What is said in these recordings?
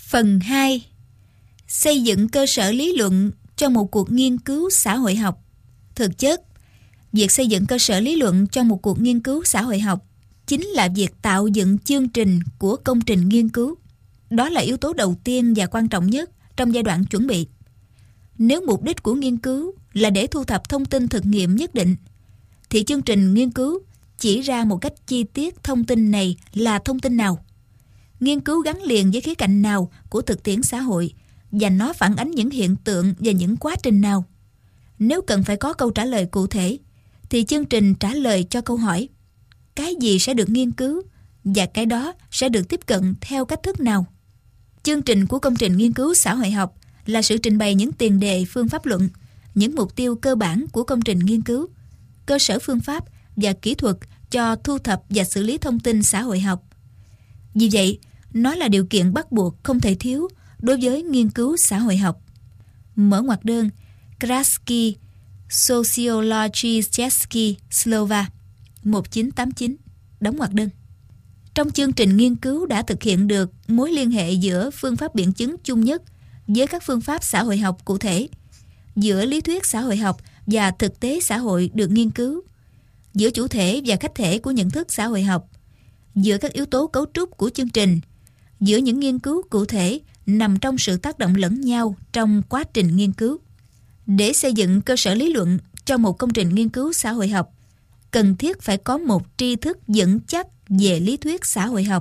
Phần 2. Xây dựng cơ sở lý luận cho một cuộc nghiên cứu xã hội học. Thực chất, việc xây dựng cơ sở lý luận cho một cuộc nghiên cứu xã hội học chính là việc tạo dựng chương trình của công trình nghiên cứu. Đó là yếu tố đầu tiên và quan trọng nhất trong giai đoạn chuẩn bị. Nếu mục đích của nghiên cứu là để thu thập thông tin thực nghiệm nhất định, thì chương trình nghiên cứu chỉ ra một cách chi tiết thông tin này là thông tin nào, nghiên cứu gắn liền với khía cạnh nào của thực tiễn xã hội, và nó phản ánh những hiện tượng và những quá trình nào. Nếu cần phải có câu trả lời cụ thể, thì chương trình trả lời cho câu hỏi: cái gì sẽ được nghiên cứu và cái đó sẽ được tiếp cận theo cách thức nào? Chương trình của công trình nghiên cứu xã hội học là sự trình bày những tiền đề phương pháp luận, những mục tiêu cơ bản của công trình nghiên cứu, cơ sở phương pháp và kỹ thuật cho thu thập và xử lý thông tin xã hội học. Vì vậy, nó là điều kiện bắt buộc không thể thiếu đối với nghiên cứu xã hội học. Mở ngoặc đơn Kraski Sociologiczewski Slova 1989, đóng ngoặc đơn. Trong chương trình nghiên cứu đã thực hiện được mối liên hệ giữa phương pháp biện chứng chung nhất với các phương pháp xã hội học cụ thể, giữa lý thuyết xã hội học và thực tế xã hội được nghiên cứu, giữa chủ thể và khách thể của nhận thức xã hội học, giữa các yếu tố cấu trúc của chương trình, giữa những nghiên cứu cụ thể nằm trong sự tác động lẫn nhau trong quá trình nghiên cứu. Để xây dựng cơ sở lý luận cho một công trình nghiên cứu xã hội học, cần thiết phải có một tri thức vững chắc về lý thuyết xã hội học,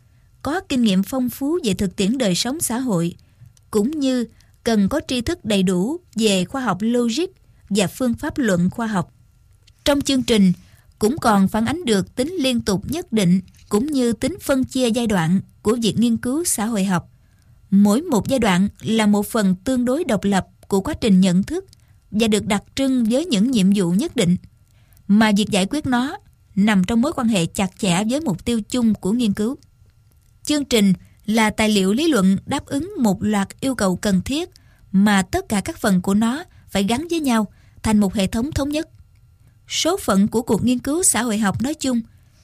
có kinh nghiệm phong phú về thực tiễn đời sống xã hội, cũng như cần có tri thức đầy đủ về khoa học logic và phương pháp luận khoa học. Trong chương trình cũng còn phản ánh được tính liên tục nhất định cũng như tính phân chia giai đoạn của việc nghiên cứu xã hội học. Mỗi một giai đoạn là một phần tương đối độc lập của quá trình nhận thức và được đặc trưng với những nhiệm vụ nhất định, mà việc giải quyết nó nằm trong mối quan hệ chặt chẽ với mục tiêu chung của nghiên cứu. Chương trình là tài liệu lý luận đáp ứng một loạt yêu cầu cần thiết mà tất cả các phần của nó phải gắn với nhau thành một hệ thống thống nhất. Số phận của cuộc nghiên cứu xã hội học nói chung,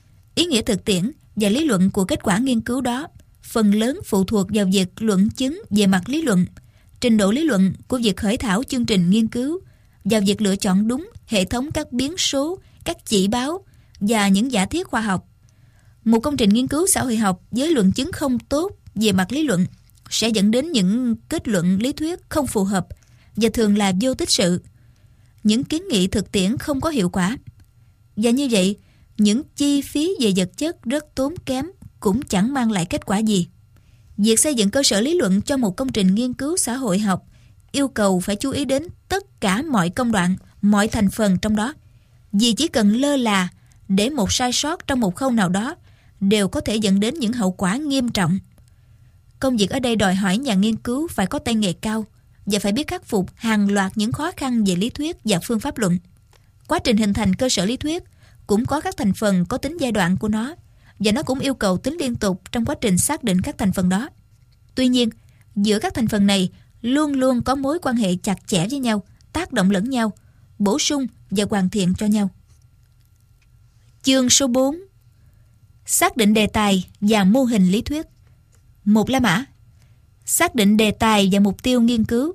ý nghĩa thực tiễn và lý luận của kết quả nghiên cứu đó phần lớn phụ thuộc vào việc luận chứng về mặt lý luận, trình độ lý luận của việc khởi thảo chương trình nghiên cứu, vào việc lựa chọn đúng hệ thống các biến số, các chỉ báo và những giả thiết khoa học. Một công trình nghiên cứu xã hội học với luận chứng không tốt về mặt lý luận sẽ dẫn đến những kết luận lý thuyết không phù hợp và thường là vô tích sự. Những kiến nghị thực tiễn không có hiệu quả. Và như vậy, những chi phí về vật chất rất tốn kém cũng chẳng mang lại kết quả gì. Việc xây dựng cơ sở lý luận cho một công trình nghiên cứu xã hội học yêu cầu phải chú ý đến tất cả mọi công đoạn, mọi thành phần trong đó. Vì chỉ cần lơ là để một sai sót trong một khâu nào đó đều có thể dẫn đến những hậu quả nghiêm trọng. Công việc ở đây đòi hỏi nhà nghiên cứu phải có tay nghề cao và phải biết khắc phục hàng loạt những khó khăn về lý thuyết và phương pháp luận. Quá trình hình thành cơ sở lý thuyết cũng có các thành phần có tính giai đoạn của nó, và nó cũng yêu cầu tính liên tục trong quá trình xác định các thành phần đó. Tuy nhiên, giữa các thành phần này luôn luôn có mối quan hệ chặt chẽ với nhau, tác động lẫn nhau, bổ sung và hoàn thiện cho nhau. Chương số 4. Xác định đề tài và mô hình lý thuyết. 1 la mã. Xác định đề tài và mục tiêu nghiên cứu.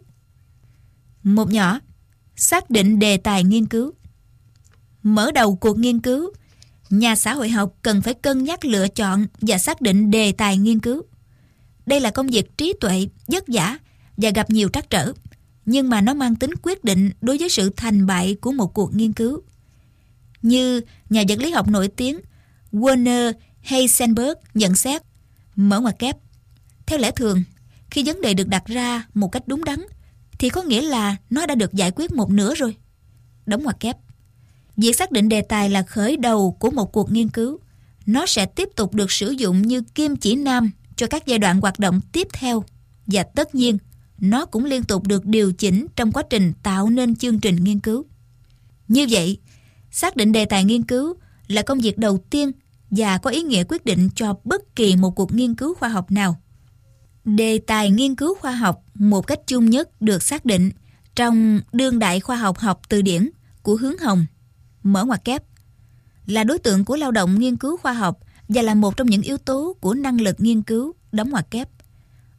1 nhỏ. Xác định đề tài nghiên cứu. Mở đầu cuộc nghiên cứu, nhà xã hội học cần phải cân nhắc lựa chọn và xác định đề tài nghiên cứu. Đây là công việc trí tuệ, vất vả và gặp nhiều trắc trở, nhưng mà nó mang tính quyết định đối với sự thành bại của một cuộc nghiên cứu. Như nhà vật lý học nổi tiếng Werner Heisenberg nhận xét, mở ngoặc kép, theo lẽ thường, khi vấn đề được đặt ra một cách đúng đắn, thì có nghĩa là nó đã được giải quyết một nửa rồi. Đóng ngoặc kép. Việc xác định đề tài là khởi đầu của một cuộc nghiên cứu. Nó sẽ tiếp tục được sử dụng như kim chỉ nam cho các giai đoạn hoạt động tiếp theo. Và tất nhiên, nó cũng liên tục được điều chỉnh trong quá trình tạo nên chương trình nghiên cứu. Như vậy, xác định đề tài nghiên cứu là công việc đầu tiên và có ý nghĩa quyết định cho bất kỳ một cuộc nghiên cứu khoa học nào. Đề tài nghiên cứu khoa học một cách chung nhất được xác định trong Đương đại khoa học học từ điển của Hướng Hồng, mở ngoặc kép, là đối tượng của lao động nghiên cứu khoa học và là một trong những yếu tố của năng lực nghiên cứu, đóng ngoặc kép.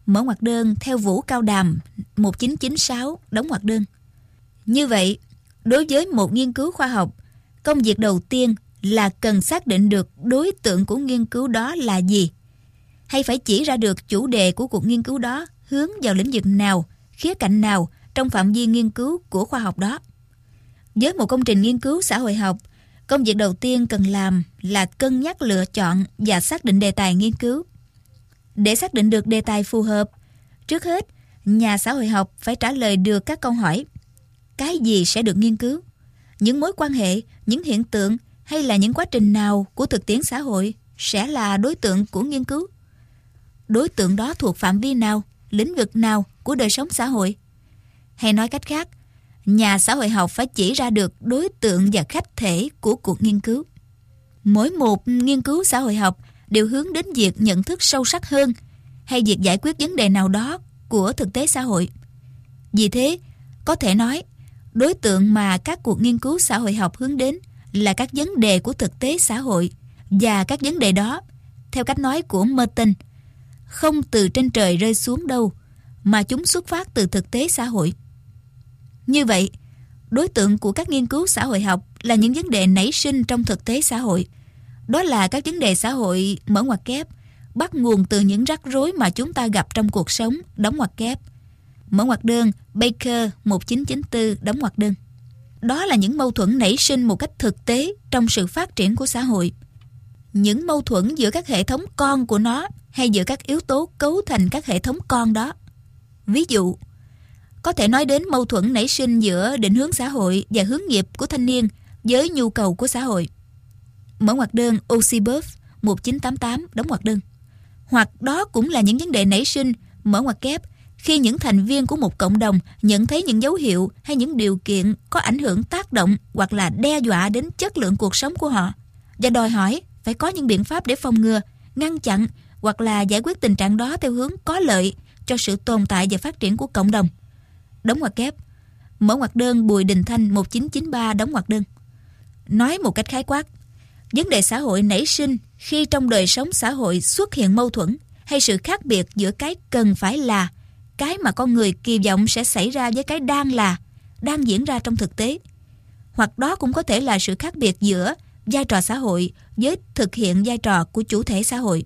Mở ngoặc đơn theo Vũ Cao Đàm 1996, đóng ngoặc đơn. Như vậy, đối với một nghiên cứu khoa học, công việc đầu tiên là cần xác định được đối tượng của nghiên cứu đó là gì, hay phải chỉ ra được chủ đề của cuộc nghiên cứu đó hướng vào lĩnh vực nào, khía cạnh nào trong phạm vi nghiên cứu của khoa học đó. Với một công trình nghiên cứu xã hội học, công việc đầu tiên cần làm là cân nhắc lựa chọn và xác định đề tài nghiên cứu. Để xác định được đề tài phù hợp, trước hết, nhà xã hội học phải trả lời được các câu hỏi. Cái gì sẽ được nghiên cứu? Những mối quan hệ, những hiện tượng hay là những quá trình nào của thực tiễn xã hội sẽ là đối tượng của nghiên cứu? Đối tượng đó thuộc phạm vi nào, lĩnh vực nào của đời sống xã hội? Hay nói cách khác, nhà xã hội học phải chỉ ra được đối tượng và khách thể của cuộc nghiên cứu. Mỗi một nghiên cứu xã hội học đều hướng đến việc nhận thức sâu sắc hơn hay việc giải quyết vấn đề nào đó của thực tế xã hội. Vì thế, có thể nói, đối tượng mà các cuộc nghiên cứu xã hội học hướng đến là các vấn đề của thực tế xã hội, và các vấn đề đó, theo cách nói của Merton, không từ trên trời rơi xuống đâu, mà chúng xuất phát từ thực tế xã hội. Như vậy, đối tượng của các nghiên cứu xã hội học là những vấn đề nảy sinh trong thực tế xã hội. Đó là các vấn đề xã hội mở ngoặc kép, bắt nguồn từ những rắc rối mà chúng ta gặp trong cuộc sống, đóng ngoặc kép. Mở ngoặc đơn Baker 1994, đóng ngoặc đơn. Đó là những mâu thuẫn nảy sinh một cách thực tế trong sự phát triển của xã hội. Những mâu thuẫn giữa các hệ thống con của nó hay giữa các yếu tố cấu thành các hệ thống con đó. Ví dụ, có thể nói đến mâu thuẫn nảy sinh giữa định hướng xã hội và hướng nghiệp của thanh niên với nhu cầu của xã hội. Mở ngoặc đơn Osibov 1988, đóng ngoặc đơn. Hoặc đó cũng là những vấn đề nảy sinh, mở ngoặc kép, khi những thành viên của một cộng đồng nhận thấy những dấu hiệu hay những điều kiện có ảnh hưởng tác động hoặc là đe dọa đến chất lượng cuộc sống của họ, và đòi hỏi phải có những biện pháp để phòng ngừa, ngăn chặn hoặc là giải quyết tình trạng đó theo hướng có lợi cho sự tồn tại và phát triển của cộng đồng. Đóng ngoặc kép. Mở ngoặc đơn Bùi Đình Thanh 1993, đóng ngoặc đơn. Nói một cách khái quát, vấn đề xã hội nảy sinh khi trong đời sống xã hội xuất hiện mâu thuẫn hay sự khác biệt giữa cái cần phải là, cái mà con người kỳ vọng sẽ xảy ra với cái đang là, đang diễn ra trong thực tế. Hoặc đó cũng có thể là sự khác biệt giữa vai trò xã hội với thực hiện vai trò của chủ thể xã hội.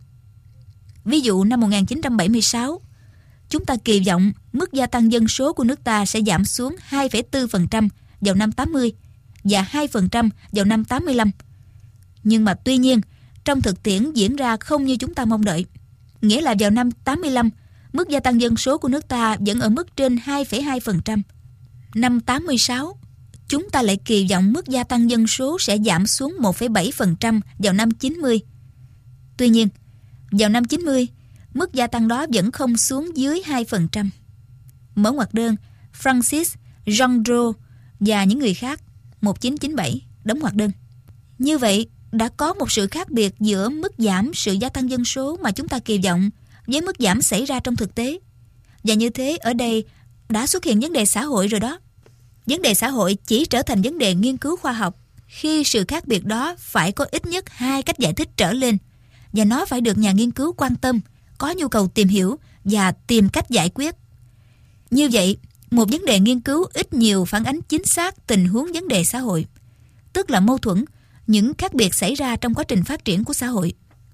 Ví dụ năm 1976, chúng ta kỳ vọng mức gia tăng dân số của nước ta sẽ giảm xuống 2,4% vào năm 80 và 2% vào năm 85. Nhưng mà tuy nhiên, trong thực tiễn diễn ra không như chúng ta mong đợi. Nghĩa là vào năm 85, mức gia tăng dân số của nước ta vẫn ở mức trên 2,2%. Năm 86, chúng ta lại kỳ vọng mức gia tăng dân số sẽ giảm xuống 1,7% vào năm 90. Tuy nhiên, vào năm 90, mức gia tăng đó vẫn không xuống dưới 2%. Mở ngoặc đơn Francis Jeandreau và những người khác 1997, đóng ngoặc đơn. Như vậy, đã có một sự khác biệt giữa mức giảm sự gia tăng dân số mà chúng ta kỳ vọng với mức giảm xảy ra trong thực tế. Và như thế ở đây đã xuất hiện vấn đề xã hội rồi đó. Vấn đề xã hội chỉ trở thành vấn đề nghiên cứu khoa học khi sự khác biệt đó phải có ít nhất 2 cách giải thích trở lên, và nó phải được nhà nghiên cứu quan tâm, có nhu cầu tìm hiểu và tìm cách giải quyết. Như vậy, một vấn đề nghiên cứu ít nhiều phản ánh chính xác tình huống vấn đề xã hội, tức là mâu thuẫn, những khác biệt xảy ra trong quá trình phát triển của xã hội.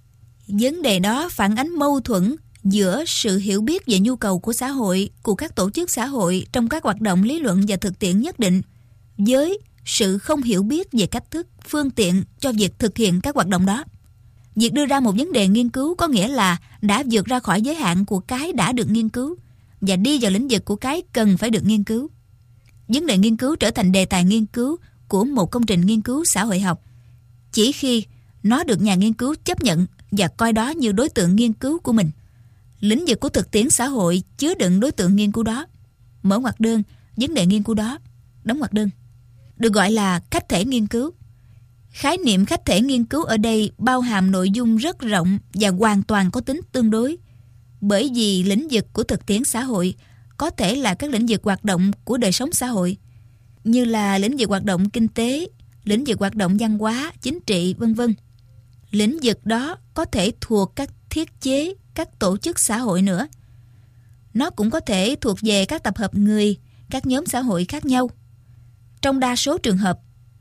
Vấn đề đó phản ánh mâu thuẫn giữa sự hiểu biết về nhu cầu của xã hội, của các tổ chức xã hội trong các hoạt động lý luận và thực tiễn nhất định, với sự không hiểu biết về cách thức, phương tiện cho việc thực hiện các hoạt động đó. Việc đưa ra một vấn đề nghiên cứu có nghĩa là đã vượt ra khỏi giới hạn của cái đã được nghiên cứu và đi vào lĩnh vực của cái cần phải được nghiên cứu. Vấn đề nghiên cứu trở thành đề tài nghiên cứu của một công trình nghiên cứu xã hội học chỉ khi nó được nhà nghiên cứu chấp nhận và coi đó như đối tượng nghiên cứu của mình. Lĩnh vực của thực tiễn xã hội chứa đựng đối tượng nghiên cứu đó. Mở ngoặc đơn vấn đề nghiên cứu đó, đóng ngoặc đơn. Được gọi là khách thể nghiên cứu. Khái niệm khách thể nghiên cứu ở đây bao hàm nội dung rất rộng và hoàn toàn có tính tương đối, bởi vì lĩnh vực của thực tiễn xã hội có thể là các lĩnh vực hoạt động của đời sống xã hội, như là lĩnh vực hoạt động kinh tế, lĩnh vực hoạt động văn hóa, chính trị, v.v. Lĩnh vực đó có thể thuộc các thiết chế, các tổ chức xã hội nữa. Nó cũng có thể thuộc về các tập hợp người, các nhóm xã hội khác nhau. Trong đa số trường hợp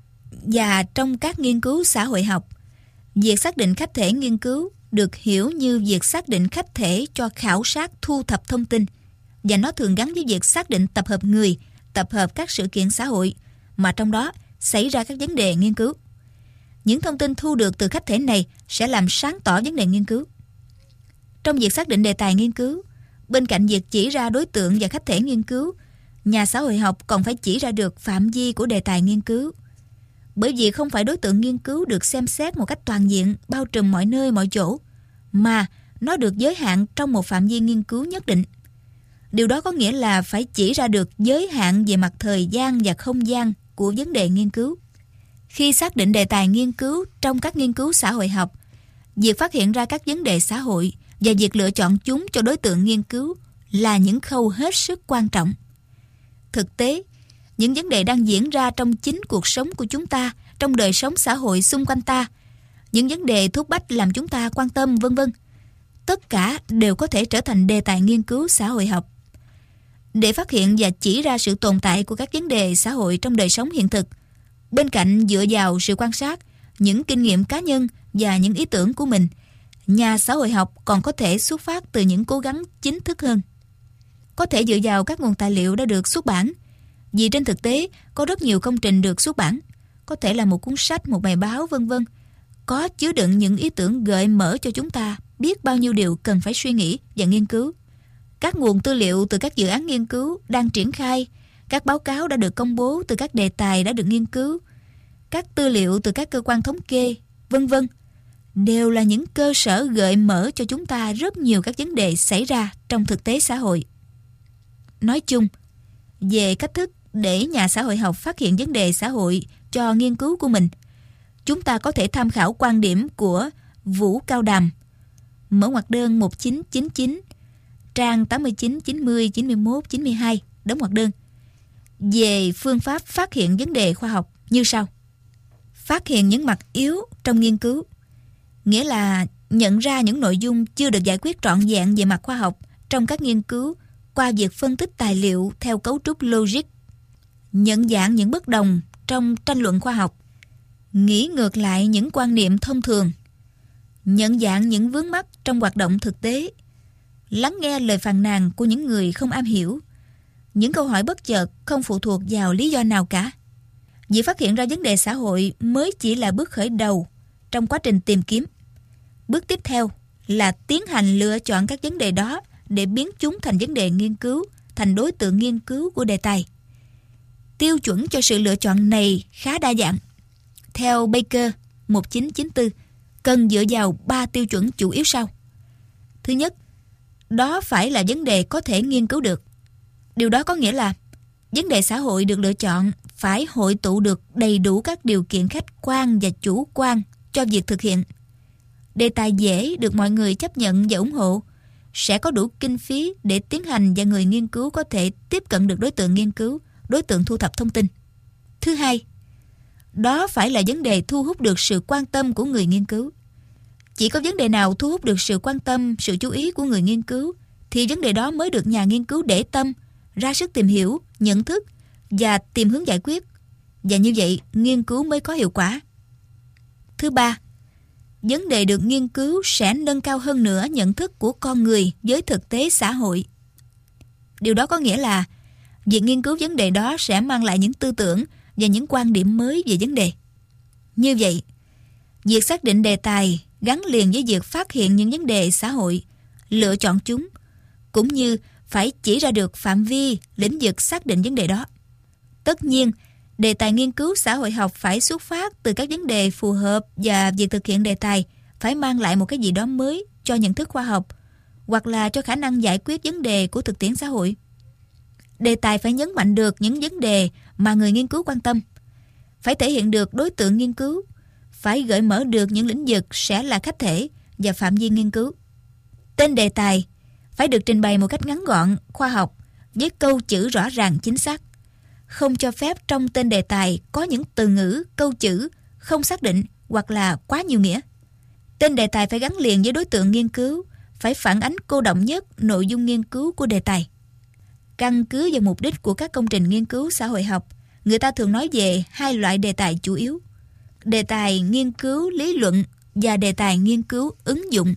và trong các nghiên cứu xã hội học, việc xác định khách thể nghiên cứu được hiểu như việc xác định khách thể cho khảo sát thu thập thông tin, và nó thường gắn với việc xác định tập hợp người, tập hợp các sự kiện xã hội mà trong đó xảy ra các vấn đề nghiên cứu. Những thông tin thu được từ khách thể này sẽ làm sáng tỏ vấn đề nghiên cứu. Trong việc xác định đề tài nghiên cứu, bên cạnh việc chỉ ra đối tượng và khách thể nghiên cứu, nhà xã hội học còn phải chỉ ra được phạm vi của đề tài nghiên cứu. Bởi vì không phải đối tượng nghiên cứu được xem xét một cách toàn diện, bao trùm mọi nơi mọi chỗ, mà nó được giới hạn trong một phạm vi nghiên cứu nhất định. Điều đó có nghĩa là phải chỉ ra được giới hạn về mặt thời gian và không gian của vấn đề nghiên cứu. Khi xác định đề tài nghiên cứu trong các nghiên cứu xã hội học, việc phát hiện ra các vấn đề xã hội và việc lựa chọn chúng cho đối tượng nghiên cứu là những khâu hết sức quan trọng. Thực tế, những vấn đề đang diễn ra trong chính cuộc sống của chúng ta, trong đời sống xã hội xung quanh ta, những vấn đề thúc bách làm chúng ta quan tâm, vân vân, tất cả đều có thể trở thành đề tài nghiên cứu xã hội học. Để phát hiện và chỉ ra sự tồn tại của các vấn đề xã hội trong đời sống hiện thực, bên cạnh dựa vào sự quan sát, những kinh nghiệm cá nhân và những ý tưởng của mình, nhà xã hội học còn có thể xuất phát từ những cố gắng chính thức hơn. Có thể dựa vào các nguồn tài liệu đã được xuất bản, vì trên thực tế có rất nhiều công trình được xuất bản, có thể là một cuốn sách, một bài báo, vân vân, có chứa đựng những ý tưởng gợi mở cho chúng ta biết bao nhiêu điều cần phải suy nghĩ và nghiên cứu. Các nguồn tư liệu từ các dự án nghiên cứu đang triển khai, các báo cáo đã được công bố từ các đề tài đã được nghiên cứu, các tư liệu từ các cơ quan thống kê, vân vân, đều là những cơ sở gợi mở cho chúng ta rất nhiều các vấn đề xảy ra trong thực tế xã hội. Nói chung, về cách thức để nhà xã hội học phát hiện vấn đề xã hội cho nghiên cứu của mình, chúng ta có thể tham khảo quan điểm của Vũ Cao Đàm, mở ngoặc đơn 1999, trang 89, 90, 91, 92, đóng ngoặc đơn, về phương pháp phát hiện vấn đề khoa học như sau. Phát hiện những mặt yếu trong nghiên cứu, nghĩa là nhận ra những nội dung chưa được giải quyết trọn vẹn về mặt khoa học trong các nghiên cứu qua việc phân tích tài liệu theo cấu trúc logic. Nhận dạng những bất đồng trong tranh luận khoa học, nghĩ ngược lại những quan niệm thông thường, nhận dạng những vướng mắc trong hoạt động thực tế, lắng nghe lời phàn nàn của những người không am hiểu, những câu hỏi bất chợt không phụ thuộc vào lý do nào cả. Việc phát hiện ra vấn đề xã hội mới chỉ là bước khởi đầu trong quá trình tìm kiếm. Bước tiếp theo là tiến hành lựa chọn các vấn đề đó để biến chúng thành vấn đề nghiên cứu, thành đối tượng nghiên cứu của đề tài. Tiêu chuẩn cho sự lựa chọn này khá đa dạng. Theo Baker 1994, cần dựa vào 3 tiêu chuẩn chủ yếu sau. Thứ nhất, đó phải là vấn đề có thể nghiên cứu được. Điều đó có nghĩa là vấn đề xã hội được lựa chọn phải hội tụ được đầy đủ các điều kiện khách quan và chủ quan cho việc thực hiện. Đề tài dễ được mọi người chấp nhận và ủng hộ, sẽ có đủ kinh phí để tiến hành và người nghiên cứu có thể tiếp cận được đối tượng nghiên cứu, đối tượng thu thập thông tin. Thứ hai, đó phải là vấn đề thu hút được sự quan tâm của người nghiên cứu. Chỉ có vấn đề nào thu hút được sự quan tâm, sự chú ý của người nghiên cứu thì vấn đề đó mới được nhà nghiên cứu để tâm, ra sức tìm hiểu, nhận thức và tìm hướng giải quyết. Và như vậy, nghiên cứu mới có hiệu quả. Thứ ba, vấn đề được nghiên cứu sẽ nâng cao hơn nữa nhận thức của con người với thực tế xã hội. Điều đó có nghĩa là việc nghiên cứu vấn đề đó sẽ mang lại những tư tưởng và những quan điểm mới về vấn đề. Như vậy, việc xác định đề tài gắn liền với việc phát hiện những vấn đề xã hội, lựa chọn chúng, cũng như phải chỉ ra được phạm vi, lĩnh vực xác định vấn đề đó. Tất nhiên, đề tài nghiên cứu xã hội học phải xuất phát từ các vấn đề phù hợp và việc thực hiện đề tài phải mang lại một cái gì đó mới cho nhận thức khoa học hoặc là cho khả năng giải quyết vấn đề của thực tiễn xã hội. Đề tài phải nhấn mạnh được những vấn đề mà người nghiên cứu quan tâm, phải thể hiện được đối tượng nghiên cứu, phải gợi mở được những lĩnh vực sẽ là khách thể và phạm vi nghiên cứu. Tên đề tài phải được trình bày một cách ngắn gọn, khoa học, với câu chữ rõ ràng chính xác. Không cho phép trong tên đề tài có những từ ngữ, câu chữ không xác định hoặc là quá nhiều nghĩa. Tên đề tài phải gắn liền với đối tượng nghiên cứu, phải phản ánh cô đọng nhất nội dung nghiên cứu của đề tài. Căn cứ vào mục đích của các công trình nghiên cứu xã hội học, người ta thường nói về hai loại đề tài chủ yếu: đề tài nghiên cứu lý luận và đề tài nghiên cứu ứng dụng.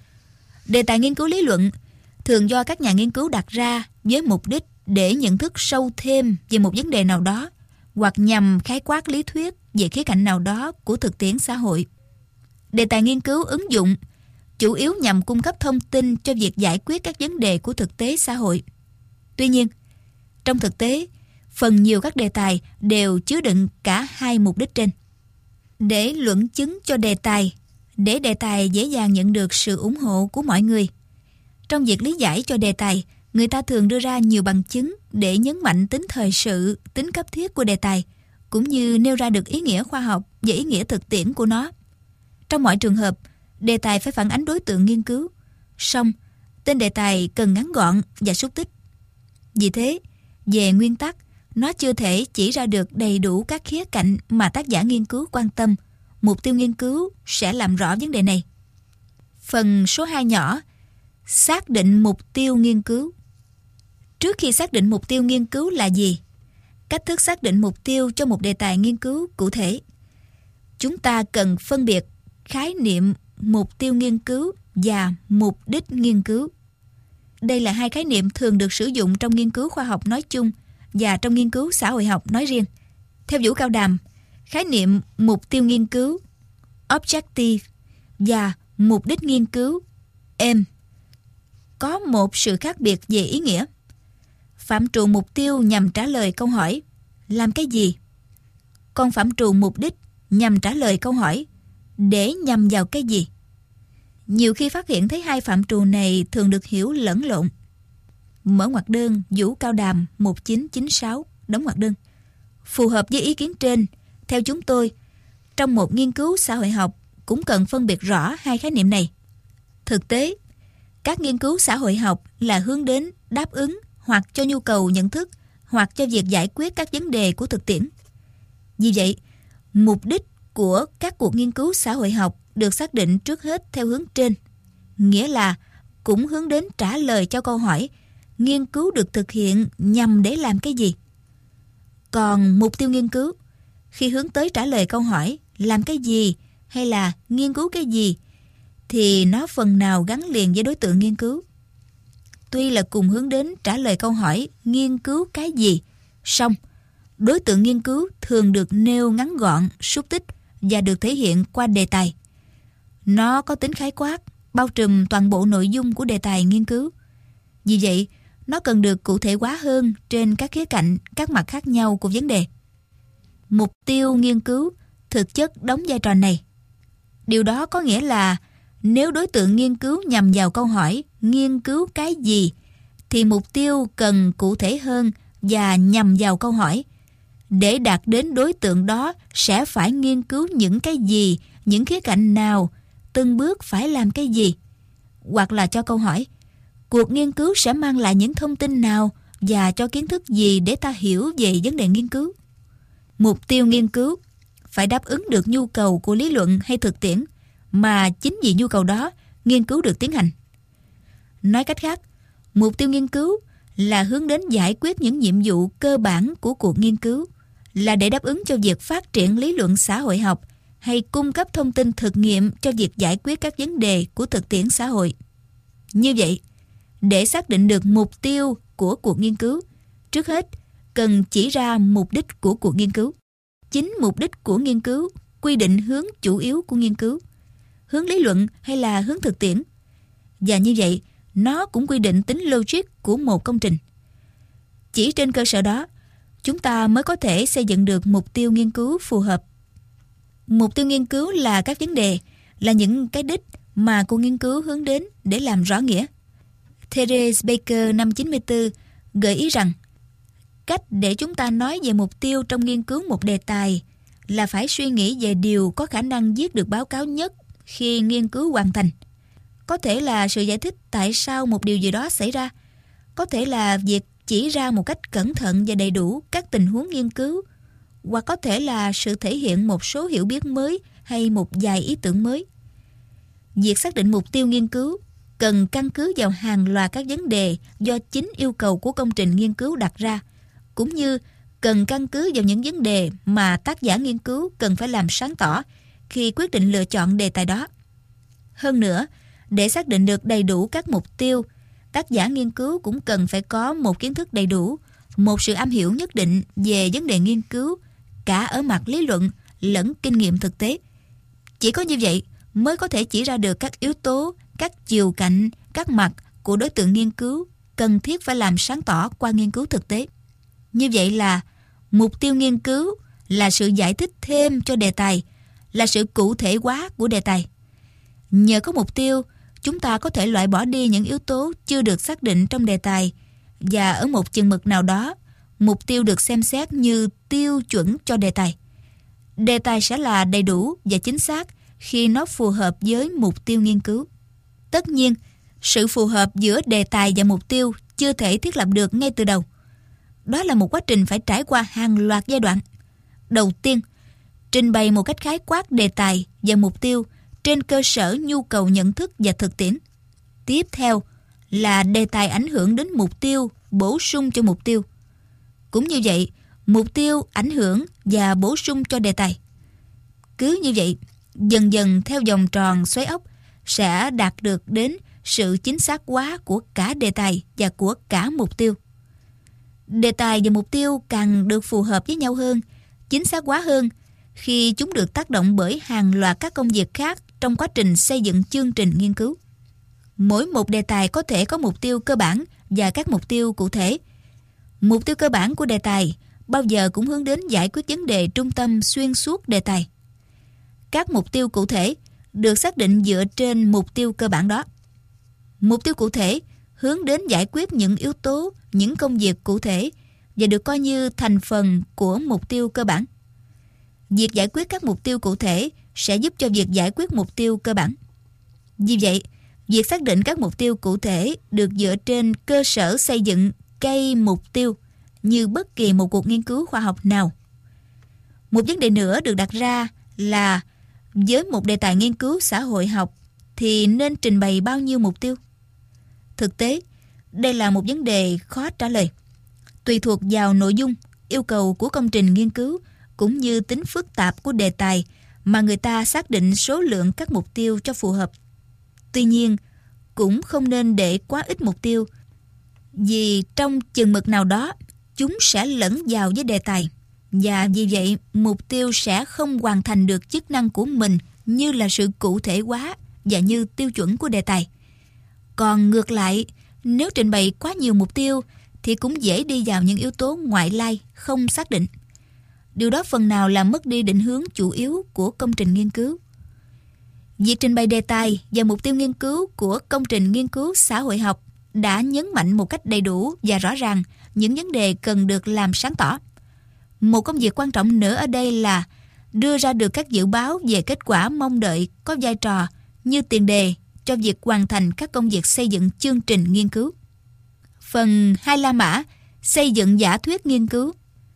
Đề tài nghiên cứu lý luận thường do các nhà nghiên cứu đặt ra với mục đích để nhận thức sâu thêm về một vấn đề nào đó, hoặc nhằm khái quát lý thuyết về khía cạnh nào đó của thực tiễn xã hội. Đề tài nghiên cứu ứng dụng chủ yếu nhằm cung cấp thông tin cho việc giải quyết các vấn đề của thực tế xã hội. Tuy nhiên, trong thực tế, phần nhiều các đề tài đều chứa đựng cả hai mục đích trên. Để luận chứng cho đề tài, để đề tài dễ dàng nhận được sự ủng hộ của mọi người, trong việc lý giải cho đề tài, người ta thường đưa ra nhiều bằng chứng để nhấn mạnh tính thời sự, tính cấp thiết của đề tài, cũng như nêu ra được ý nghĩa khoa học và ý nghĩa thực tiễn của nó. Trong mọi trường hợp, đề tài phải phản ánh đối tượng nghiên cứu, song tên đề tài cần ngắn gọn và xúc tích. Vì thế, về nguyên tắc, nó chưa thể chỉ ra được đầy đủ các khía cạnh mà tác giả nghiên cứu quan tâm. Mục tiêu nghiên cứu sẽ làm rõ vấn đề này. Phần số 2 nhỏ: xác định mục tiêu nghiên cứu. Trước khi xác định mục tiêu nghiên cứu là gì, cách thức xác định mục tiêu cho một đề tài nghiên cứu cụ thể, chúng ta cần phân biệt khái niệm mục tiêu nghiên cứu và mục đích nghiên cứu. Đây là hai khái niệm thường được sử dụng trong nghiên cứu khoa học nói chung và trong nghiên cứu xã hội học nói riêng. Theo Vũ Cao Đàm, khái niệm mục tiêu nghiên cứu (objective) và mục đích nghiên cứu (aim) có một sự khác biệt về ý nghĩa. Phạm trù mục tiêu nhằm trả lời câu hỏi làm cái gì, còn phạm trù mục đích nhằm trả lời câu hỏi để nhằm vào cái gì. Nhiều khi phát hiện thấy hai phạm trù này thường được hiểu lẫn lộn. Mở ngoặc đơn Vũ Cao Đàm 1996, đóng ngoặc đơn. Phù hợp với ý kiến trên, theo chúng tôi, trong một nghiên cứu xã hội học cũng cần phân biệt rõ hai khái niệm này. Thực tế, các nghiên cứu xã hội học là hướng đến đáp ứng hoặc cho nhu cầu nhận thức hoặc cho việc giải quyết các vấn đề của thực tiễn. Vì vậy, mục đích của các cuộc nghiên cứu xã hội học được xác định trước hết theo hướng trên, nghĩa là cũng hướng đến trả lời cho câu hỏi nghiên cứu được thực hiện nhằm để làm cái gì. Còn mục tiêu nghiên cứu, khi hướng tới trả lời câu hỏi làm cái gì hay là nghiên cứu cái gì, thì nó phần nào gắn liền với đối tượng nghiên cứu. Tuy là cùng hướng đến trả lời câu hỏi nghiên cứu cái gì, song đối tượng nghiên cứu thường được nêu ngắn gọn, xúc tích và được thể hiện qua đề tài. Nó có tính khái quát, bao trùm toàn bộ nội dung của đề tài nghiên cứu. Vì vậy, nó cần được cụ thể hóa hơn trên các khía cạnh, các mặt khác nhau của vấn đề. Mục tiêu nghiên cứu thực chất đóng vai trò này. Điều đó có nghĩa là nếu đối tượng nghiên cứu nhằm vào câu hỏi nghiên cứu cái gì, thì mục tiêu cần cụ thể hơn và nhằm vào câu hỏi. Để đạt đến đối tượng đó sẽ phải nghiên cứu những cái gì, những khía cạnh nào, từng bước phải làm cái gì. Hoặc là cho câu hỏi, cuộc nghiên cứu sẽ mang lại những thông tin nào và cho kiến thức gì để ta hiểu về vấn đề nghiên cứu. Mục tiêu nghiên cứu phải đáp ứng được nhu cầu của lý luận hay thực tiễn, mà chính vì nhu cầu đó nghiên cứu được tiến hành. Nói cách khác, mục tiêu nghiên cứu là hướng đến giải quyết những nhiệm vụ cơ bản của cuộc nghiên cứu, là để đáp ứng cho việc phát triển lý luận xã hội học hay cung cấp thông tin thực nghiệm cho việc giải quyết các vấn đề của thực tiễn xã hội. Như vậy, để xác định được mục tiêu của cuộc nghiên cứu, trước hết cần chỉ ra mục đích của cuộc nghiên cứu. Chính mục đích của nghiên cứu quy định hướng chủ yếu của nghiên cứu, hướng lý luận hay là hướng thực tiễn. Và như vậy, nó cũng quy định tính logic của một công trình. Chỉ trên cơ sở đó, chúng ta mới có thể xây dựng được mục tiêu nghiên cứu phù hợp. Mục tiêu nghiên cứu là các vấn đề, là những cái đích mà cuộc nghiên cứu hướng đến để làm rõ nghĩa. Therese Baker năm 94 gợi ý rằng cách để chúng ta nói về mục tiêu trong nghiên cứu một đề tài là phải suy nghĩ về điều có khả năng viết được báo cáo nhất khi nghiên cứu hoàn thành. Có thể là sự giải thích tại sao một điều gì đó xảy ra, có thể là việc chỉ ra một cách cẩn thận và đầy đủ các tình huống nghiên cứu, hoặc có thể là sự thể hiện một số hiểu biết mới hay một vài ý tưởng mới. Việc xác định mục tiêu nghiên cứu cần căn cứ vào hàng loạt các vấn đề do chính yêu cầu của công trình nghiên cứu đặt ra, cũng như cần căn cứ vào những vấn đề mà tác giả nghiên cứu cần phải làm sáng tỏ khi quyết định lựa chọn đề tài đó. Hơn nữa, để xác định được đầy đủ các mục tiêu, tác giả nghiên cứu cũng cần phải có một kiến thức đầy đủ, một sự am hiểu nhất định về vấn đề nghiên cứu, cả ở mặt lý luận lẫn kinh nghiệm thực tế. Chỉ có như vậy mới có thể chỉ ra được các yếu tố, các chiều cạnh, các mặt của đối tượng nghiên cứu cần thiết phải làm sáng tỏ qua nghiên cứu thực tế. Như vậy là mục tiêu nghiên cứu là sự giải thích thêm cho đề tài, là sự cụ thể hóa của đề tài. Nhờ có mục tiêu, chúng ta có thể loại bỏ đi những yếu tố chưa được xác định trong đề tài, và ở một chừng mực nào đó, mục tiêu được xem xét như tiêu chuẩn cho đề tài. Đề tài sẽ là đầy đủ và chính xác khi nó phù hợp với mục tiêu nghiên cứu. Tất nhiên, sự phù hợp giữa đề tài và mục tiêu chưa thể thiết lập được ngay từ đầu. Đó là một quá trình phải trải qua hàng loạt giai đoạn. Đầu tiên, trình bày một cách khái quát đề tài và mục tiêu trên cơ sở nhu cầu nhận thức và thực tiễn. Tiếp theo là đề tài ảnh hưởng đến mục tiêu, bổ sung cho mục tiêu. Cũng như vậy, mục tiêu ảnh hưởng và bổ sung cho đề tài. Cứ như vậy, dần dần theo vòng tròn xoáy ốc sẽ đạt được đến sự chính xác hóa của cả đề tài và của cả mục tiêu. Đề tài và mục tiêu càng được phù hợp với nhau hơn, chính xác hóa hơn khi chúng được tác động bởi hàng loạt các công việc khác trong quá trình xây dựng chương trình nghiên cứu. Mỗi một đề tài có thể có mục tiêu cơ bản và các mục tiêu cụ thể. Mục tiêu cơ bản của đề tài bao giờ cũng hướng đến giải quyết vấn đề trung tâm xuyên suốt đề tài. Các mục tiêu cụ thể được xác định dựa trên mục tiêu cơ bản đó. Mục tiêu cụ thể hướng đến giải quyết những yếu tố, những công việc cụ thể và được coi như thành phần của mục tiêu cơ bản. Việc giải quyết các mục tiêu cụ thể sẽ giúp cho việc giải quyết mục tiêu cơ bản. Vì vậy, việc xác định các mục tiêu cụ thể được dựa trên cơ sở xây dựng cây mục tiêu như bất kỳ một cuộc nghiên cứu khoa học nào. Một vấn đề nữa được đặt ra là với một đề tài nghiên cứu xã hội học thì nên trình bày bao nhiêu mục tiêu? Thực tế, đây là một vấn đề khó trả lời. Tùy thuộc vào nội dung, yêu cầu của công trình nghiên cứu cũng như tính phức tạp của đề tài mà người ta xác định số lượng các mục tiêu cho phù hợp. Tuy nhiên, cũng không nên để quá ít mục tiêu, vì trong chừng mực nào đó, chúng sẽ lẫn vào với đề tài. Và vì vậy, mục tiêu sẽ không hoàn thành được chức năng của mình như là sự cụ thể hóa và như tiêu chuẩn của đề tài. Còn ngược lại, nếu trình bày quá nhiều mục tiêu thì cũng dễ đi vào những yếu tố ngoại lai, không xác định. Điều đó phần nào làm mất đi định hướng chủ yếu của công trình nghiên cứu. Việc trình bày đề tài và mục tiêu nghiên cứu của công trình nghiên cứu xã hội học đã nhấn mạnh một cách đầy đủ và rõ ràng những vấn đề cần được làm sáng tỏ. Một công việc quan trọng nữa ở đây là đưa ra được các dự báo về kết quả mong đợi có vai trò như tiền đề cho việc hoàn thành các công việc xây dựng chương trình nghiên cứu. Phần 2 La Mã, xây dựng giả thuyết nghiên cứu.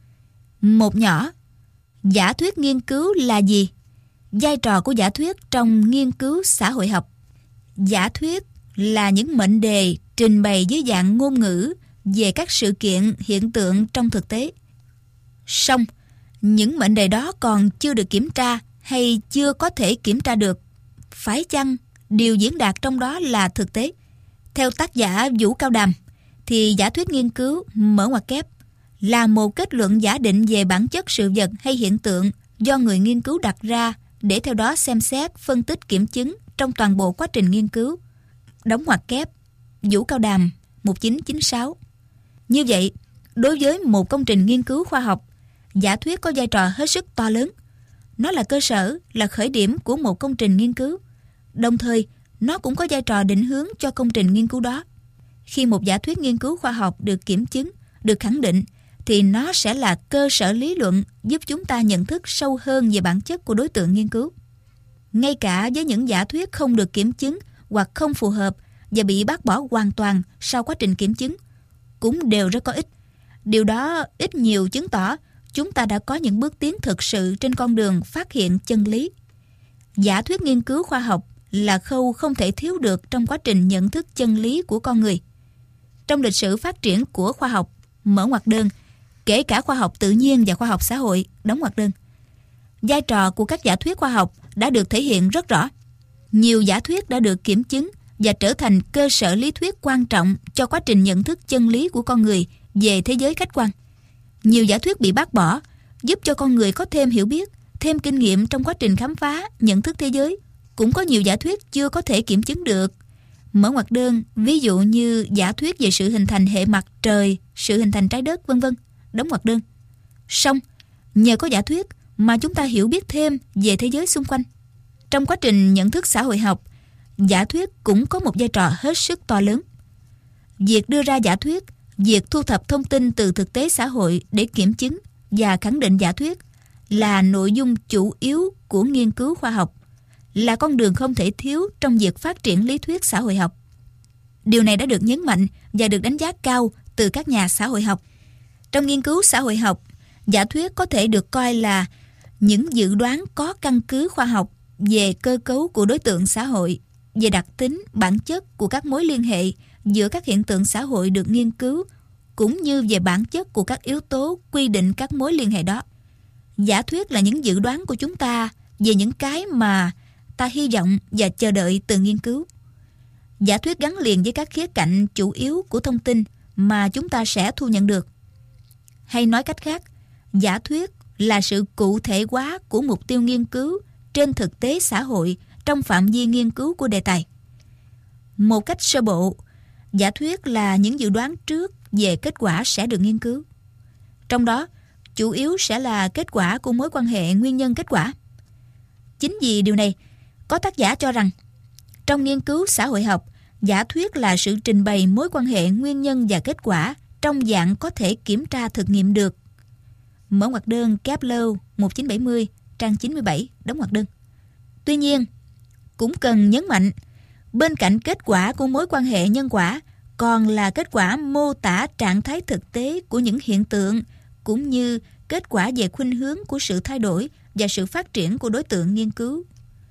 Một nhỏ, giả thuyết nghiên cứu là gì? Vai trò của giả thuyết trong nghiên cứu xã hội học. Giả thuyết là những mệnh đề trình bày dưới dạng ngôn ngữ về các sự kiện, hiện tượng trong thực tế. Song, những mệnh đề đó còn chưa được kiểm tra hay chưa có thể kiểm tra được. Phải chăng điều diễn đạt trong đó là thực tế? Theo tác giả Vũ Cao Đàm, thì giả thuyết nghiên cứu mở ngoặc kép là một kết luận giả định về bản chất sự vật hay hiện tượng do người nghiên cứu đặt ra để theo đó xem xét, phân tích, kiểm chứng trong toàn bộ quá trình nghiên cứu. Đóng ngoặc kép, Vũ Cao Đàm 1996. Như vậy, đối với một công trình nghiên cứu khoa học, giả thuyết có vai trò hết sức to lớn. Nó là cơ sở, là khởi điểm của một công trình nghiên cứu. Đồng thời, nó cũng có vai trò định hướng cho công trình nghiên cứu đó. Khi một giả thuyết nghiên cứu khoa học được kiểm chứng, được khẳng định, thì nó sẽ là cơ sở lý luận giúp chúng ta nhận thức sâu hơn về bản chất của đối tượng nghiên cứu. Ngay cả với những giả thuyết không được kiểm chứng hoặc không phù hợp và bị bác bỏ hoàn toàn sau quá trình kiểm chứng, cũng đều rất có ích. Điều đó ít nhiều chứng tỏ chúng ta đã có những bước tiến thực sự trên con đường phát hiện chân lý. Giả thuyết nghiên cứu khoa học là khâu không thể thiếu được trong quá trình nhận thức chân lý của con người. Trong lịch sử phát triển của khoa học, mở ngoặc đơn, kể cả khoa học tự nhiên và khoa học xã hội, đóng ngoặc đơn, vai trò của các giả thuyết khoa học đã được thể hiện rất rõ. Nhiều giả thuyết đã được kiểm chứng và trở thành cơ sở lý thuyết quan trọng cho quá trình nhận thức chân lý của con người về thế giới khách quan. Nhiều giả thuyết bị bác bỏ, giúp cho con người có thêm hiểu biết, thêm kinh nghiệm trong quá trình khám phá, nhận thức thế giới. Cũng có nhiều giả thuyết chưa có thể kiểm chứng được. Mở ngoặc đơn, ví dụ như giả thuyết về sự hình thành hệ mặt trời, sự hình thành trái đất, vân vân, đóng ngoặc đơn. Song, nhờ có giả thuyết mà chúng ta hiểu biết thêm về thế giới xung quanh. Trong quá trình nhận thức xã hội học, giả thuyết cũng có một vai trò hết sức to lớn. Việc đưa ra giả thuyết, việc thu thập thông tin từ thực tế xã hội để kiểm chứng và khẳng định giả thuyết là nội dung chủ yếu của nghiên cứu khoa học, là con đường không thể thiếu trong việc phát triển lý thuyết xã hội học. Điều này đã được nhấn mạnh và được đánh giá cao từ các nhà xã hội học. Trong nghiên cứu xã hội học, giả thuyết có thể được coi là những dự đoán có căn cứ khoa học về cơ cấu của đối tượng xã hội, về đặc tính, bản chất của các mối liên hệ giữa các hiện tượng xã hội được nghiên cứu, cũng như về bản chất của các yếu tố quy định các mối liên hệ đó. Giả thuyết là những dự đoán của chúng ta về những cái mà ta hy vọng và chờ đợi từ nghiên cứu. Giả thuyết gắn liền với các khía cạnh chủ yếu của thông tin mà chúng ta sẽ thu nhận được. Hay nói cách khác, giả thuyết là sự cụ thể hóa của mục tiêu nghiên cứu trên thực tế xã hội trong phạm vi nghiên cứu của đề tài. Một cách sơ bộ, giả thuyết là những dự đoán trước về kết quả sẽ được nghiên cứu. Trong đó, chủ yếu sẽ là kết quả của mối quan hệ nguyên nhân kết quả. Chính vì điều này, có tác giả cho rằng, trong nghiên cứu xã hội học, giả thuyết là sự trình bày mối quan hệ nguyên nhân và kết quả trong dạng có thể kiểm tra thực nghiệm được. Mở ngoặc đơn Kepler 1970, trang 97, đóng ngoặc đơn. Tuy nhiên, cũng cần nhấn mạnh, bên cạnh kết quả của mối quan hệ nhân quả còn là kết quả mô tả trạng thái thực tế của những hiện tượng, cũng như kết quả về khuynh hướng của sự thay đổi và sự phát triển của đối tượng nghiên cứu.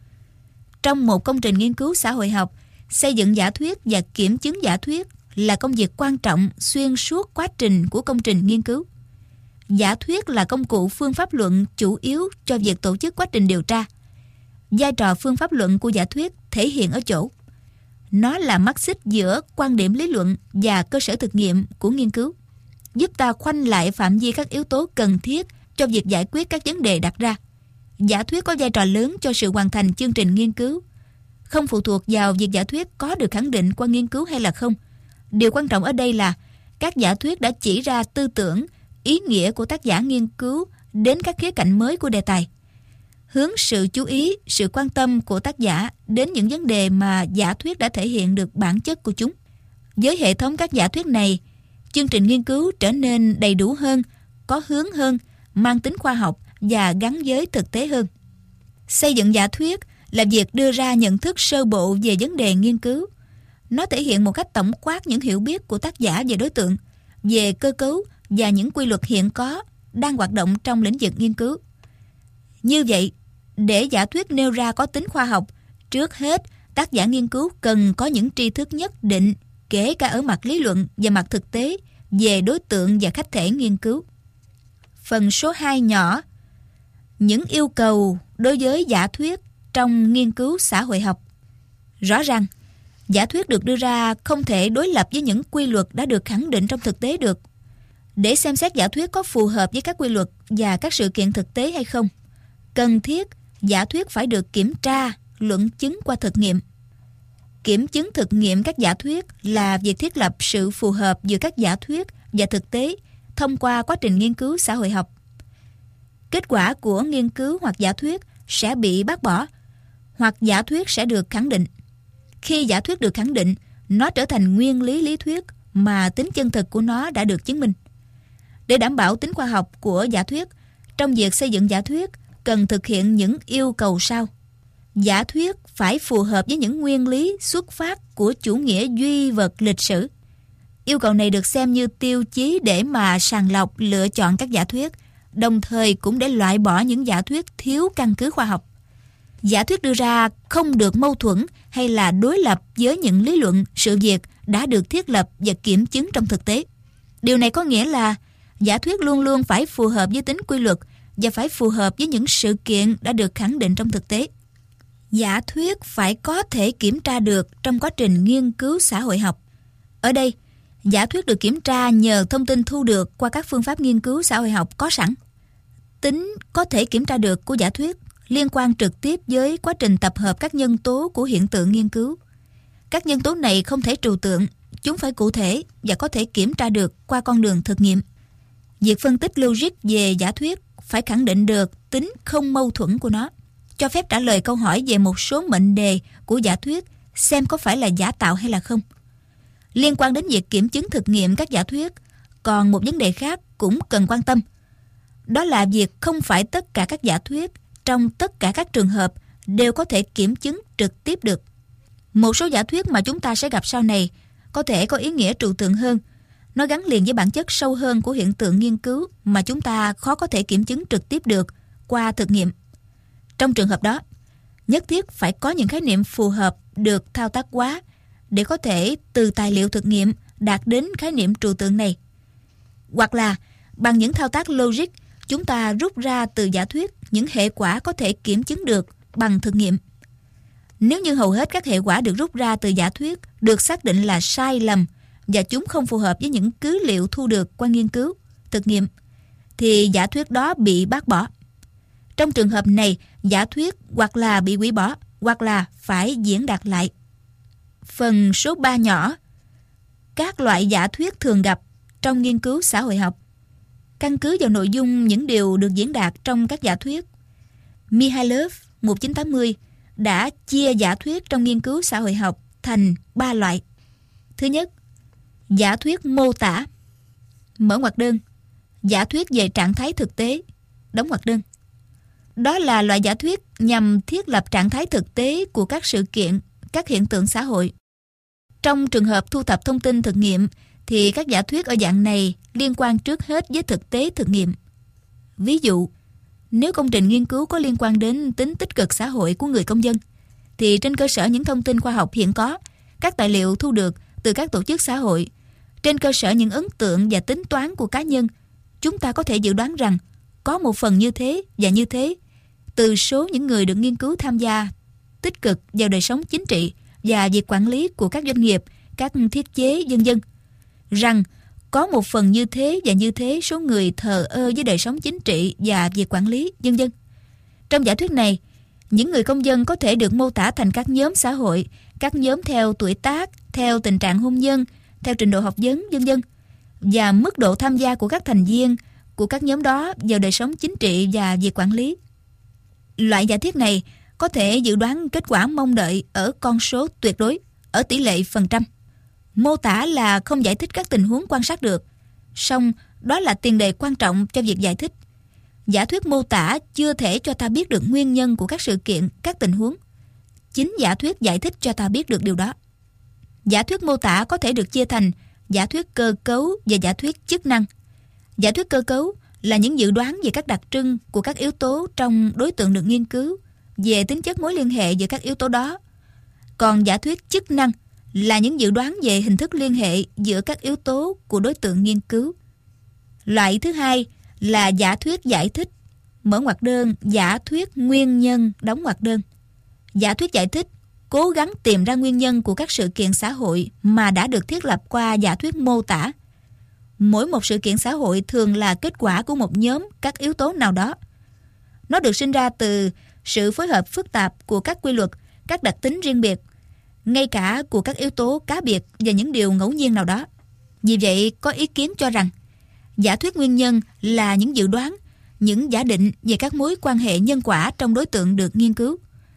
Trong một công trình nghiên cứu xã hội học, xây dựng giả thuyết và kiểm chứng giả thuyết là công việc quan trọng xuyên suốt quá trình của công trình nghiên cứu. Giả thuyết là công cụ phương pháp luận chủ yếu cho việc tổ chức quá trình điều tra. Vai trò phương pháp luận của giả thuyết thể hiện ở chỗ nó là mắt xích giữa quan điểm lý luận và cơ sở thực nghiệm của nghiên cứu, giúp ta khoanh lại phạm vi các yếu tố cần thiết cho việc giải quyết các vấn đề đặt ra. Giả thuyết có vai trò lớn cho sự hoàn thành chương trình nghiên cứu, không phụ thuộc vào việc giả thuyết có được khẳng định qua nghiên cứu hay là không. Điều quan trọng ở đây là các giả thuyết đã chỉ ra tư tưởng, ý nghĩa của tác giả nghiên cứu đến các khía cạnh mới của đề tài, hướng sự chú ý, sự quan tâm của tác giả đến những vấn đề mà giả thuyết đã thể hiện được bản chất của chúng. Với hệ thống các giả thuyết này, chương trình nghiên cứu trở nên đầy đủ hơn, có hướng hơn, mang tính khoa học và gắn với thực tế hơn. Xây dựng giả thuyết là việc đưa ra nhận thức sơ bộ về vấn đề nghiên cứu. Nó thể hiện một cách tổng quát những hiểu biết của tác giả về đối tượng, về cơ cấu và những quy luật hiện có đang hoạt động trong lĩnh vực nghiên cứu. Như vậy, để giả thuyết nêu ra có tính khoa học, trước hết tác giả nghiên cứu cần có những tri thức nhất định, kể cả ở mặt lý luận và mặt thực tế, về đối tượng và khách thể nghiên cứu. Phần số 2 nhỏ, những yêu cầu đối với giả thuyết trong nghiên cứu xã hội học. Rõ ràng, giả thuyết được đưa ra không thể đối lập với những quy luật đã được khẳng định trong thực tế được. Để xem xét giả thuyết có phù hợp với các quy luật và các sự kiện thực tế hay không, cần thiết giả thuyết phải được kiểm tra, luận chứng qua thực nghiệm. Kiểm chứng thực nghiệm các giả thuyết là việc thiết lập sự phù hợp giữa các giả thuyết và thực tế thông qua quá trình nghiên cứu xã hội học. Kết quả của nghiên cứu hoặc giả thuyết sẽ bị bác bỏ, hoặc giả thuyết sẽ được khẳng định. Khi giả thuyết được khẳng định, nó trở thành nguyên lý lý thuyết mà tính chân thực của nó đã được chứng minh. Để đảm bảo tính khoa học của giả thuyết, trong việc xây dựng giả thuyết cần thực hiện những yêu cầu sau. Giả thuyết phải phù hợp với những nguyên lý xuất phát của chủ nghĩa duy vật lịch sử. Yêu cầu này được xem như tiêu chí để mà sàng lọc lựa chọn các giả thuyết, đồng thời cũng để loại bỏ những giả thuyết thiếu căn cứ khoa học. Giả thuyết đưa ra không được mâu thuẫn hay là đối lập với những lý luận, sự việc đã được thiết lập và kiểm chứng trong thực tế. Điều này có nghĩa là giả thuyết luôn luôn phải phù hợp với tính quy luật và phải phù hợp với những sự kiện đã được khẳng định trong thực tế. Giả thuyết phải có thể kiểm tra được trong quá trình nghiên cứu xã hội học. Ở đây, giả thuyết được kiểm tra nhờ thông tin thu được qua các phương pháp nghiên cứu xã hội học có sẵn. Tính có thể kiểm tra được của giả thuyết liên quan trực tiếp với quá trình tập hợp các nhân tố của hiện tượng nghiên cứu. Các nhân tố này không thể trừu tượng, chúng phải cụ thể và có thể kiểm tra được qua con đường thực nghiệm. Việc phân tích logic về giả thuyết phải khẳng định được tính không mâu thuẫn của nó, cho phép trả lời câu hỏi về một số mệnh đề của giả thuyết xem có phải là giả tạo hay là không. Liên quan đến việc kiểm chứng thực nghiệm các giả thuyết, còn một vấn đề khác cũng cần quan tâm. Đó là việc không phải tất cả các giả thuyết trong tất cả các trường hợp đều có thể kiểm chứng trực tiếp được. Một số giả thuyết mà chúng ta sẽ gặp sau này có thể có ý nghĩa trừu tượng hơn. Nó gắn liền với bản chất sâu hơn của hiện tượng nghiên cứu mà chúng ta khó có thể kiểm chứng trực tiếp được qua thực nghiệm. Trong trường hợp đó, nhất thiết phải có những khái niệm phù hợp được thao tác hóa để có thể từ tài liệu thực nghiệm đạt đến khái niệm trừu tượng này. Hoặc là bằng những thao tác logic, chúng ta rút ra từ giả thuyết những hệ quả có thể kiểm chứng được bằng thực nghiệm. Nếu như hầu hết các hệ quả được rút ra từ giả thuyết được xác định là sai lầm và chúng không phù hợp với những cứ liệu thu được qua nghiên cứu, thực nghiệm, thì giả thuyết đó bị bác bỏ. Trong trường hợp này, giả thuyết hoặc là bị hủy bỏ hoặc là phải diễn đạt lại. Phần số 3 nhỏ, các loại giả thuyết thường gặp trong nghiên cứu xã hội học. Căn cứ vào nội dung những điều được diễn đạt trong các giả thuyết, Mihailov 1980 đã chia giả thuyết trong nghiên cứu xã hội học thành 3 loại. Thứ nhất, giả thuyết mô tả. Mở ngoặc đơn. Giả thuyết về trạng thái thực tế. Đóng ngoặc đơn. Đó là loại giả thuyết nhằm thiết lập trạng thái thực tế của các sự kiện, các hiện tượng xã hội. Trong trường hợp thu thập thông tin thực nghiệm thì các giả thuyết ở dạng này liên quan trước hết với thực tế thực nghiệm. Ví dụ, nếu công trình nghiên cứu có liên quan đến tính tích cực xã hội của người công dân, thì trên cơ sở những thông tin khoa học hiện có, các tài liệu thu được từ các tổ chức xã hội, trên cơ sở những ấn tượng và tính toán của cá nhân, chúng ta có thể dự đoán rằng có một phần như thế và như thế từ số những người được nghiên cứu tham gia tích cực vào đời sống chính trị và việc quản lý của các doanh nghiệp, các thiết chế, vân vân, rằng có một phần như thế và như thế số người thờ ơ với đời sống chính trị và việc quản lý, vân vân. Trong giả thuyết này, những người công dân có thể được mô tả thành các nhóm xã hội, các nhóm theo tuổi tác, theo tình trạng hôn nhân, theo trình độ học vấn, vân vân, và mức độ tham gia của các thành viên của các nhóm đó vào đời sống chính trị và việc quản lý. Loại giả thuyết này có thể dự đoán kết quả mong đợi ở con số tuyệt đối, ở tỷ lệ phần trăm. Mô tả là không giải thích các tình huống quan sát được, song đó là tiền đề quan trọng cho việc giải thích. Giả thuyết mô tả chưa thể cho ta biết được nguyên nhân của các sự kiện, các tình huống. Chính giả thuyết giải thích cho ta biết được điều đó. Giả thuyết mô tả có thể được chia thành giả thuyết cơ cấu và giả thuyết chức năng. Giả thuyết cơ cấu là những dự đoán về các đặc trưng của các yếu tố trong đối tượng được nghiên cứu, về tính chất mối liên hệ giữa các yếu tố đó. Còn giả thuyết chức năng là những dự đoán về hình thức liên hệ giữa các yếu tố của đối tượng nghiên cứu. Loại thứ hai là giả thuyết giải thích. Mở ngoặc đơn, giả thuyết nguyên nhân, đóng ngoặc đơn. Giả thuyết giải thích cố gắng tìm ra nguyên nhân của các sự kiện xã hội mà đã được thiết lập qua giả thuyết mô tả. Mỗi một sự kiện xã hội thường là kết quả của một nhóm các yếu tố nào đó. Nó được sinh ra từ sự phối hợp phức tạp của các quy luật, các đặc tính riêng biệt, ngay cả của các yếu tố cá biệt và những điều ngẫu nhiên nào đó. Vì vậy, có ý kiến cho rằng giả thuyết nguyên nhân là những dự đoán, những giả định về các mối quan hệ nhân quả trong đối tượng được nghiên cứu.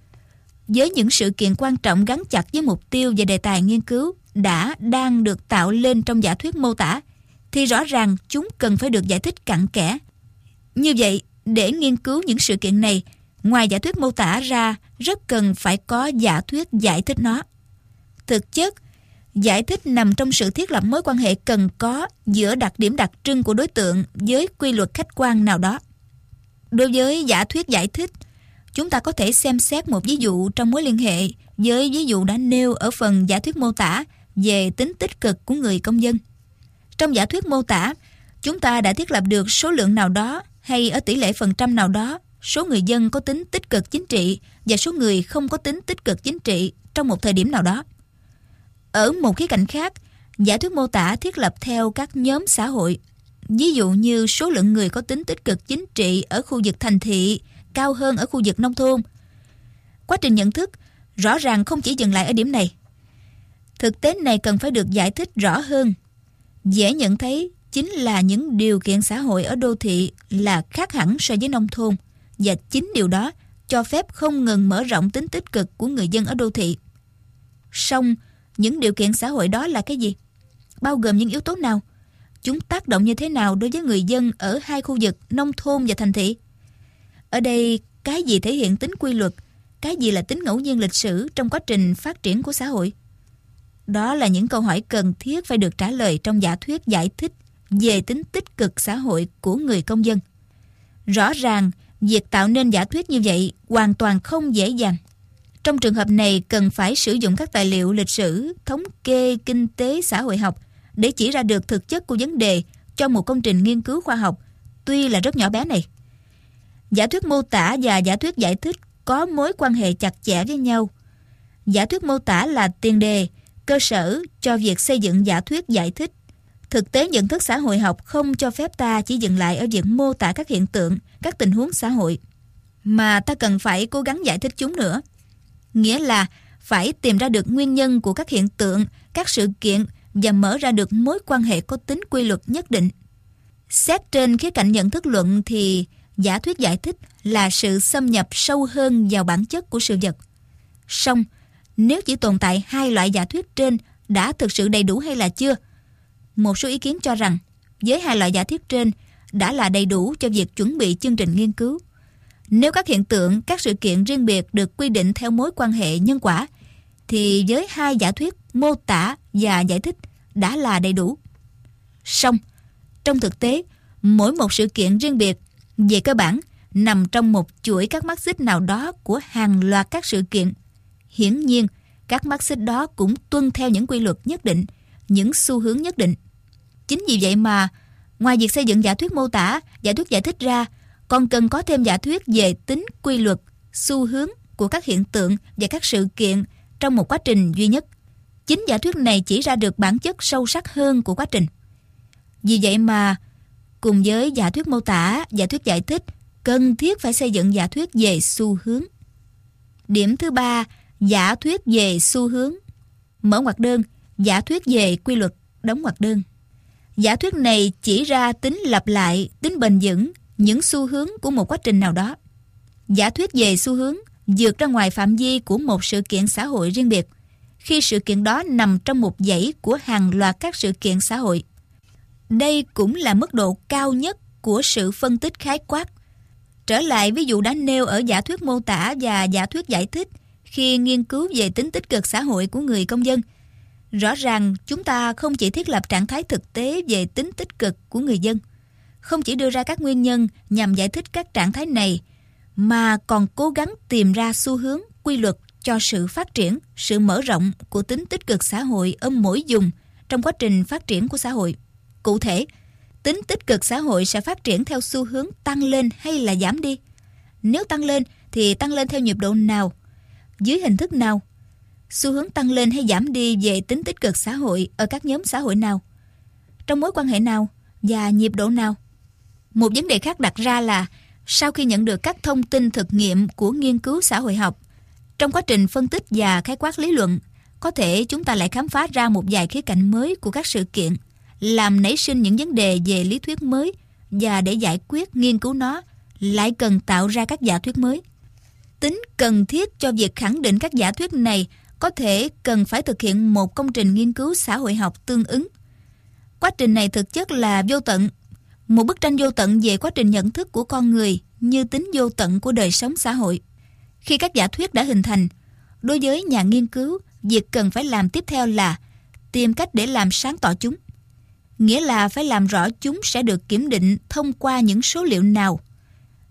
Với những sự kiện quan trọng gắn chặt với mục tiêu và đề tài nghiên cứu đang được tạo lên trong giả thuyết mô tả, thì rõ ràng chúng cần phải được giải thích cặn kẽ. Như vậy, để nghiên cứu những sự kiện này, ngoài giả thuyết mô tả ra, rất cần phải có giả thuyết giải thích nó. Thực chất, giải thích nằm trong sự thiết lập mối quan hệ cần có giữa đặc điểm đặc trưng của đối tượng với quy luật khách quan nào đó. Đối với giả thuyết giải thích, chúng ta có thể xem xét một ví dụ trong mối liên hệ với ví dụ đã nêu ở phần giả thuyết mô tả về tính tích cực của người công dân. Trong giả thuyết mô tả, chúng ta đã thiết lập được số lượng nào đó hay ở tỷ lệ phần trăm nào đó số người dân có tính tích cực chính trị và số người không có tính tích cực chính trị trong một thời điểm nào đó. Ở một khía cạnh khác, giả thuyết mô tả thiết lập theo các nhóm xã hội. Ví dụ như số lượng người có tính tích cực chính trị ở khu vực thành thị cao hơn ở khu vực nông thôn. Quá trình nhận thức rõ ràng không chỉ dừng lại ở điểm này. Thực tế này cần phải được giải thích rõ hơn. Dễ nhận thấy chính là những điều kiện xã hội ở đô thị là khác hẳn so với nông thôn, và chính điều đó cho phép không ngừng mở rộng tính tích cực của người dân ở đô thị. Song, những điều kiện xã hội đó là cái gì? Bao gồm những yếu tố nào? Chúng tác động như thế nào đối với người dân ở hai khu vực nông thôn và thành thị? Ở đây, cái gì thể hiện tính quy luật, cái gì là tính ngẫu nhiên lịch sử trong quá trình phát triển của xã hội? Đó là những câu hỏi cần thiết phải được trả lời trong giả thuyết giải thích về tính tích cực xã hội của người công dân. Rõ ràng, việc tạo nên giả thuyết như vậy hoàn toàn không dễ dàng. Trong trường hợp này cần phải sử dụng các tài liệu lịch sử, thống kê, kinh tế, xã hội học để chỉ ra được thực chất của vấn đề cho một công trình nghiên cứu khoa học, tuy là rất nhỏ bé này. Giả thuyết mô tả và giả thuyết giải thích có mối quan hệ chặt chẽ với nhau. Giả thuyết mô tả là tiền đề, cơ sở cho việc xây dựng giả thuyết giải thích. Thực tế nhận thức xã hội học không cho phép ta chỉ dừng lại ở việc mô tả các hiện tượng, các tình huống xã hội, mà ta cần phải cố gắng giải thích chúng nữa. Nghĩa là phải tìm ra được nguyên nhân của các hiện tượng, các sự kiện và mở ra được mối quan hệ có tính quy luật nhất định. Xét trên khía cạnh nhận thức luận thì giả thuyết giải thích là sự xâm nhập sâu hơn vào bản chất của sự vật. Song, nếu chỉ tồn tại hai loại giả thuyết trên đã thực sự đầy đủ hay là chưa? Một số ý kiến cho rằng với hai loại giả thuyết trên đã là đầy đủ cho việc chuẩn bị chương trình nghiên cứu. Nếu các hiện tượng, các sự kiện riêng biệt được quy định theo mối quan hệ nhân quả, thì với hai giả thuyết mô tả và giải thích đã là đầy đủ. Song, trong thực tế, mỗi một sự kiện riêng biệt về cơ bản nằm trong một chuỗi các mắt xích nào đó của hàng loạt các sự kiện. Hiển nhiên, các mắt xích đó cũng tuân theo những quy luật nhất định, những xu hướng nhất định. Chính vì vậy mà, ngoài việc xây dựng giả thuyết mô tả, giả thuyết giải thích ra, còn cần có thêm giả thuyết về tính quy luật, xu hướng của các hiện tượng và các sự kiện trong một quá trình duy nhất. Chính giả thuyết này chỉ ra được bản chất sâu sắc hơn của quá trình. Vì vậy mà, cùng với giả thuyết mô tả, giả thuyết giải thích, cần thiết phải xây dựng giả thuyết về xu hướng. Điểm thứ ba, giả thuyết về xu hướng. Mở ngoặc đơn, giả thuyết về quy luật, đóng ngoặc đơn. Giả thuyết này chỉ ra tính lặp lại, tính bền vững, những xu hướng của một quá trình nào đó. Giả thuyết về xu hướng vượt ra ngoài phạm vi của một sự kiện xã hội riêng biệt, khi sự kiện đó nằm trong một dãy của hàng loạt các sự kiện xã hội. Đây cũng là mức độ cao nhất của sự phân tích khái quát. Trở lại ví dụ đã nêu ở giả thuyết mô tả và giả thuyết giải thích khi nghiên cứu về tính tích cực xã hội của người công dân. Rõ ràng chúng ta không chỉ thiết lập trạng thái thực tế về tính tích cực của người dân, không chỉ đưa ra các nguyên nhân nhằm giải thích các trạng thái này, mà còn cố gắng tìm ra xu hướng, quy luật cho sự phát triển, sự mở rộng của tính tích cực xã hội ở mỗi vùng trong quá trình phát triển của xã hội. Cụ thể, tính tích cực xã hội sẽ phát triển theo xu hướng tăng lên hay là giảm đi? Nếu tăng lên thì tăng lên theo nhịp độ nào? Dưới hình thức nào? Xu hướng tăng lên hay giảm đi về tính tích cực xã hội ở các nhóm xã hội nào? Trong mối quan hệ nào? Và nhịp độ nào? Một vấn đề khác đặt ra là sau khi nhận được các thông tin thực nghiệm của nghiên cứu xã hội học, trong quá trình phân tích và khái quát lý luận, có thể chúng ta lại khám phá ra một vài khía cạnh mới của các sự kiện, làm nảy sinh những vấn đề về lý thuyết mới, và để giải quyết nghiên cứu nó lại cần tạo ra các giả thuyết mới. Tính cần thiết cho việc khẳng định các giả thuyết này có thể cần phải thực hiện một công trình nghiên cứu xã hội học tương ứng. Quá trình này thực chất là vô tận, một bức tranh vô tận về quá trình nhận thức của con người như tính vô tận của đời sống xã hội. Khi các giả thuyết đã hình thành, đối với nhà nghiên cứu, việc cần phải làm tiếp theo là tìm cách để làm sáng tỏ chúng. Nghĩa là phải làm rõ chúng sẽ được kiểm định thông qua những số liệu nào.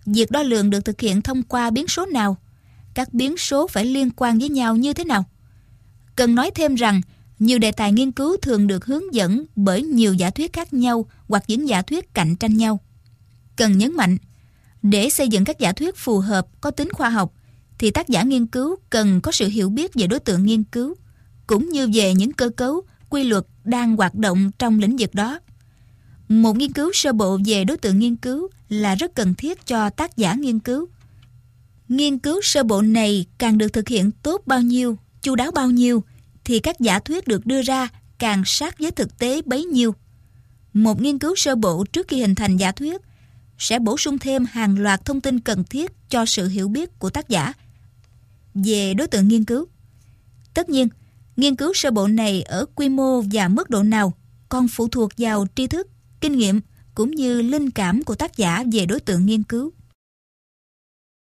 Việc đo lường được thực hiện thông qua biến số nào? Các biến số phải liên quan với nhau như thế nào? Cần nói thêm rằng, nhiều đề tài nghiên cứu thường được hướng dẫn bởi nhiều giả thuyết khác nhau hoặc những giả thuyết cạnh tranh nhau. Cần nhấn mạnh, để xây dựng các giả thuyết phù hợp, có tính khoa học, thì tác giả nghiên cứu cần có sự hiểu biết về đối tượng nghiên cứu, cũng như về những cơ cấu, quy luật đang hoạt động trong lĩnh vực đó. Một nghiên cứu sơ bộ về đối tượng nghiên cứu là rất cần thiết cho tác giả nghiên cứu. Nghiên cứu sơ bộ này càng được thực hiện tốt bao nhiêu, chu đáo bao nhiêu, thì các giả thuyết được đưa ra càng sát với thực tế bấy nhiêu. Một nghiên cứu sơ bộ trước khi hình thành giả thuyết sẽ bổ sung thêm hàng loạt thông tin cần thiết cho sự hiểu biết của tác giả về đối tượng nghiên cứu. Tất nhiên, nghiên cứu sơ bộ này ở quy mô và mức độ nào còn phụ thuộc vào tri thức, kinh nghiệm cũng như linh cảm của tác giả về đối tượng nghiên cứu.